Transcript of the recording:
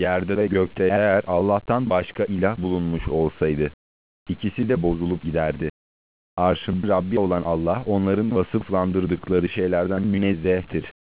yerde ve gökte eğer Allah'tan başka ilah bulunmuş olsaydı, ikisi de bozulup giderdi. Arşın Rabbi olan Allah onların vasıflandırdıkları şeylerden münezzehtir.